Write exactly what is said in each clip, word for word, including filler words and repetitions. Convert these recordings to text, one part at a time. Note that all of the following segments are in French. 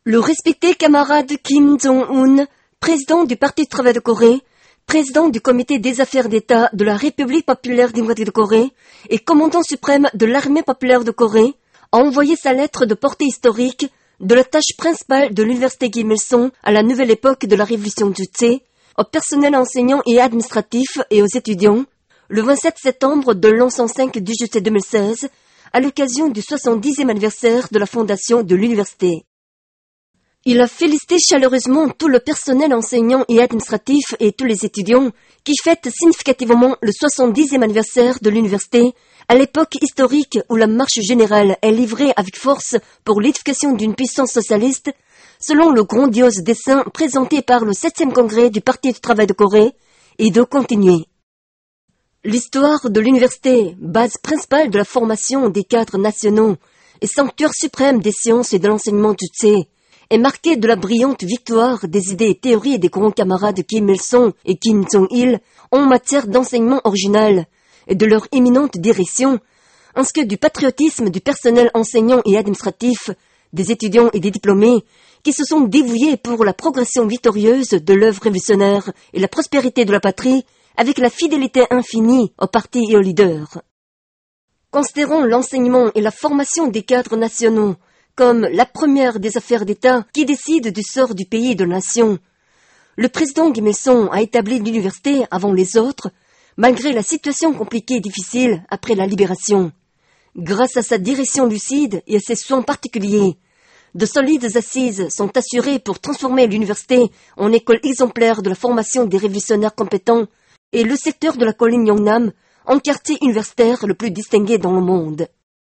Le respecté camarade Kim Jong-un, président du Parti du travail de Corée, président du Comité des affaires d'État de la République populaire démocratique de Corée et commandant suprême de l'armée populaire de Corée, a envoyé sa lettre de portée historique de la tâche principale de l'université Kim Il-sung à la nouvelle époque de la révolution Juche, au personnel enseignant et administratif et aux étudiants, le vingt-sept septembre de l'an cent cinq du Juche deux mille seize, à l'occasion du soixante-dixième anniversaire de la fondation de l'université. Il a félicité chaleureusement tout le personnel enseignant et administratif et tous les étudiants qui fêtent significativement le soixante-dixième anniversaire de l'université, à l'époque historique où la marche générale est livrée avec force pour l'édification d'une puissance socialiste, selon le grandiose dessein présenté par le septième congrès du Parti du travail de Corée, et de continuer. L'histoire de l'université, base principale de la formation des cadres nationaux et sanctuaire suprême des sciences et de l'enseignement Juche, est marquée de la brillante victoire des idées et théories des grands camarades Kim Il-sung et Kim Jong-il en matière d'enseignement original et de leur éminente direction, ainsi que du patriotisme du personnel enseignant et administratif, des étudiants et des diplômés, qui se sont dévoués pour la progression victorieuse de l'œuvre révolutionnaire et la prospérité de la patrie, avec la fidélité infinie au parti et aux leaders. Considérant l'enseignement et la formation des cadres nationaux comme la première des affaires d'État qui décide du sort du pays et de la nation, le président Kim Il-sung a établi l'université avant les autres, malgré la situation compliquée et difficile après la libération. Grâce à sa direction lucide et à ses soins particuliers, de solides assises sont assurées pour transformer l'université en école exemplaire de la formation des révolutionnaires compétents et le secteur de la colline Yeongnam en quartier universitaire le plus distingué dans le monde.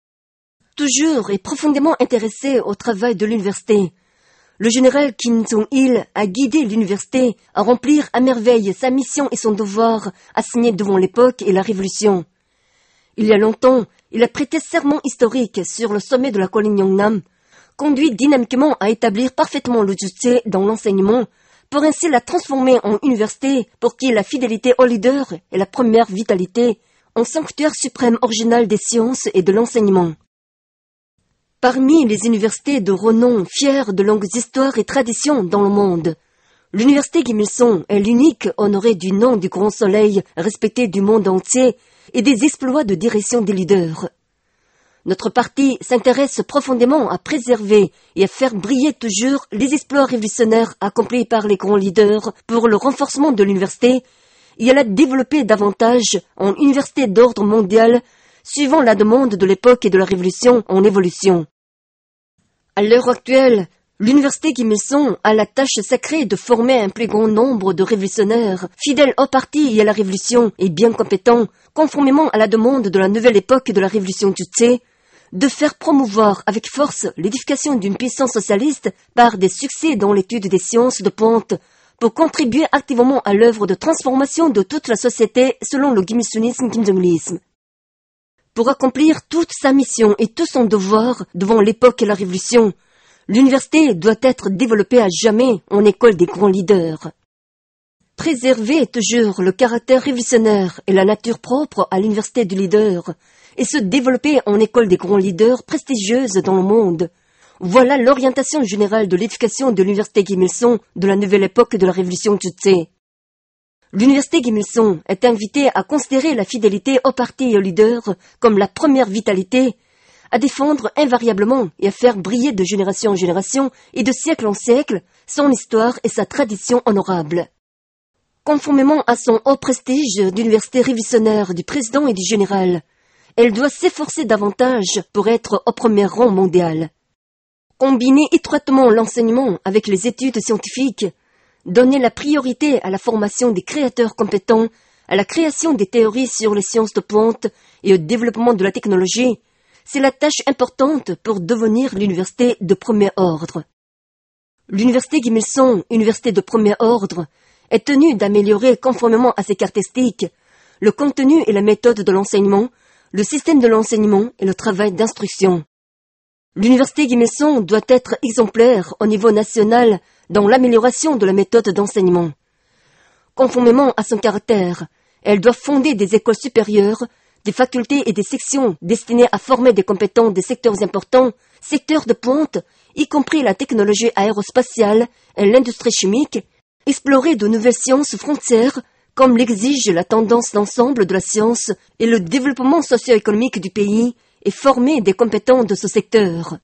Toujours et profondément intéressé au travail de l'université, le général Kim Jong-il a guidé l'université à remplir à merveille sa mission et son devoir assignés devant l'époque et la révolution. Il y a longtemps, il a prêté serment historique sur le sommet de la colline Yeongnam, conduit dynamiquement à établir parfaitement le Juche dans l'enseignement, pour ainsi la transformer en université pour qui la fidélité au leader est la première vitalité, en sanctuaire suprême original des sciences et de l'enseignement. Parmi les universités de renom fières de longues histoires et traditions dans le monde, l'université Kim Il-sung est l'unique honorée du nom du grand soleil respecté du monde entier et des exploits de direction des leaders. Notre parti s'intéresse profondément à préserver et à faire briller toujours les exploits révolutionnaires accomplis par les grands leaders pour le renforcement de l'université et à la développer davantage en université d'ordre mondial suivant la demande de l'époque et de la révolution en évolution. À l'heure actuelle, l'université Kim Il-sung a la tâche sacrée de former un plus grand nombre de révolutionnaires, fidèles au parti et à la révolution et bien compétents, conformément à la demande de la nouvelle époque de la révolution Juche, de faire promouvoir avec force l'édification d'une puissance socialiste par des succès dans l'étude des sciences de pointe, pour contribuer activement à l'œuvre de transformation de toute la société selon le Kim Il-sungisme Kim Jong-ilisme. Pour accomplir toute sa mission et tout son devoir devant l'époque et la révolution, l'université doit être développée à jamais en école des grands leaders. Préserver toujours le caractère révolutionnaire et la nature propre à l'université du leader et se développer en école des grands leaders prestigieuses dans le monde. Voilà l'orientation générale de l'éducation de l'université Kim Il-sung de la nouvelle époque de la révolution Juche. L'université Kim Il-sung est invitée à considérer la fidélité au parti et au leader comme la première vitalité, à défendre invariablement et à faire briller de génération en génération et de siècle en siècle son histoire et sa tradition honorable. Conformément à son haut prestige d'université révolutionnaire du président et du général, elle doit s'efforcer davantage pour être au premier rang mondial. Combiner étroitement l'enseignement avec les études scientifiques, donner la priorité à la formation des créateurs compétents, à la création des théories sur les sciences de pointe et au développement de la technologie, c'est la tâche importante pour devenir l'université de premier ordre. L'université Kim Il-sung, université de premier ordre, est tenue d'améliorer conformément à ses caractéristiques le contenu et la méthode de l'enseignement, le système de l'enseignement et le travail d'instruction. L'université Kim Il-sung doit être exemplaire au niveau national dans l'amélioration de la méthode d'enseignement. Conformément à son caractère, elle doit fonder des écoles supérieures, des facultés et des sections destinées à former des compétents des secteurs importants, secteurs de pointe y compris la technologie aérospatiale et l'industrie chimique, explorer de nouvelles sciences frontières, comme l'exige la tendance d'ensemble de la science et le développement socio-économique du pays, et former des compétents de ce secteur.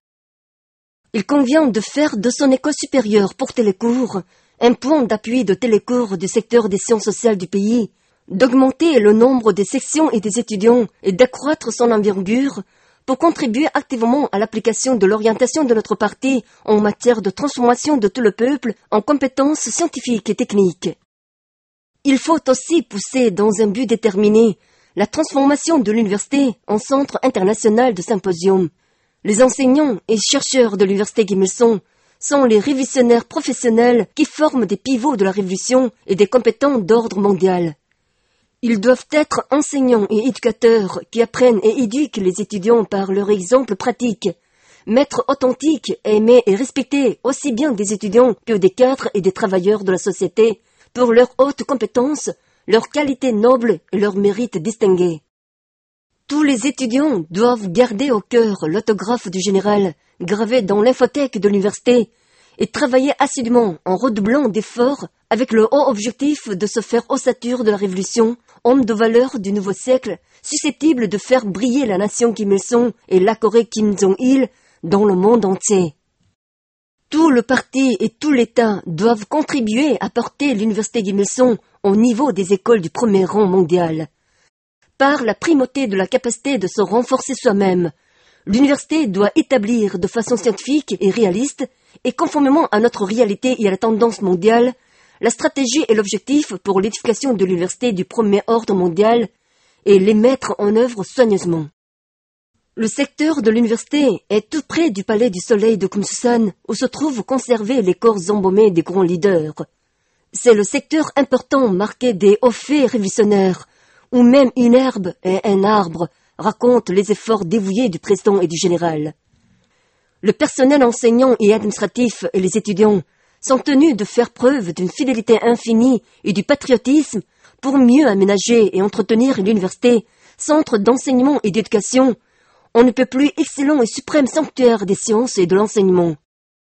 Il convient de faire de son école supérieure pour télécours un point d'appui de télécours du secteur des sciences sociales du pays, d'augmenter le nombre des sections et des étudiants et d'accroître son envergure pour contribuer activement à l'application de l'orientation de notre parti en matière de transformation de tout le peuple en compétences scientifiques et techniques. Il faut aussi pousser dans un but déterminé la transformation de l'université en centre international de symposium. Les enseignants et chercheurs de l'université Kim Il-sung sont les révolutionnaires professionnels qui forment des pivots de la révolution et des compétents d'ordre mondial. Ils doivent être enseignants et éducateurs qui apprennent et éduquent les étudiants par leur exemple pratique, maîtres authentiques, aimés et respectés aussi bien des étudiants que des cadres et des travailleurs de la société pour leurs hautes compétences, leurs qualités nobles et leurs mérites distingués. Tous les étudiants doivent garder au cœur l'autographe du général, gravé dans l'infothèque de l'université, et travailler assidûment en redoublant d'efforts avec le haut objectif de se faire ossature de la révolution, homme de valeur du nouveau siècle, susceptible de faire briller la nation Kim Il-sung et la Corée Kim Jong-il dans le monde entier. Tout le parti et tout l'État doivent contribuer à porter l'université Kim Il-sung au niveau des écoles du premier rang mondial. Par la primauté de la capacité de se renforcer soi-même, l'université doit établir de façon scientifique et réaliste, et conformément à notre réalité et à la tendance mondiale, la stratégie et l'objectif pour l'édification de l'université du premier ordre mondial et les mettre en œuvre soigneusement. Le secteur de l'université est tout près du palais du soleil de Kumsusan, où se trouvent conservés les corps embaumés des grands leaders. C'est le secteur important marqué des hauts faits révolutionnaires, où même une herbe et un arbre racontent les efforts dévoués du président et du général. Le personnel enseignant et administratif et les étudiants sont tenus de faire preuve d'une fidélité infinie et du patriotisme pour mieux aménager et entretenir l'université, centre d'enseignement et d'éducation, on ne peut plus excellent et suprême sanctuaire des sciences et de l'enseignement.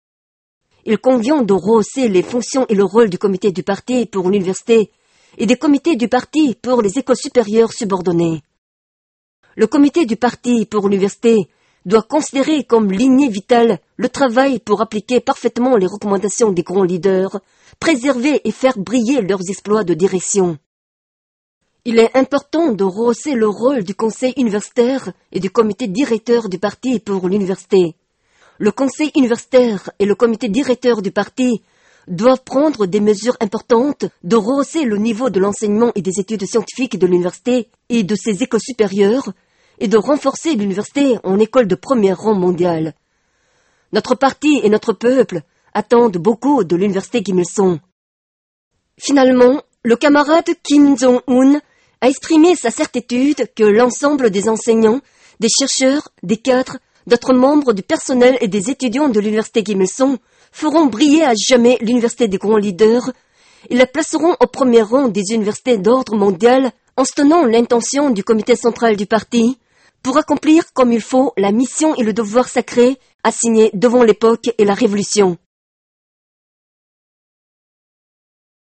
Il convient de rehausser les fonctions et le rôle du comité du parti pour l'université et des comités du parti pour les écoles supérieures subordonnées. Le comité du parti pour l'université doit considérer comme lignée vitale le travail pour appliquer parfaitement les recommandations des grands leaders, préserver et faire briller leurs exploits de direction. Il est important de rehausser le rôle du conseil universitaire et du comité directeur du parti pour l'université. Le conseil universitaire et le comité directeur du parti doivent prendre des mesures importantes de rehausser le niveau de l'enseignement et des études scientifiques de l'université et de ses écoles supérieures et de renforcer l'université en école de premier rang mondial. Notre parti et notre peuple attendent beaucoup de l'université Kim Il-sung. Finalement, le camarade Kim Jong-un a exprimé sa certitude que l'ensemble des enseignants, des chercheurs, des cadres, d'autres membres du personnel et des étudiants de l'université Kim Il-sung feront briller à jamais l'université des grands leaders et la placeront au premier rang des universités d'ordre mondial en se tenant l'intention du comité central du parti pour accomplir comme il faut la mission et le devoir sacré assignés devant l'époque et la révolution.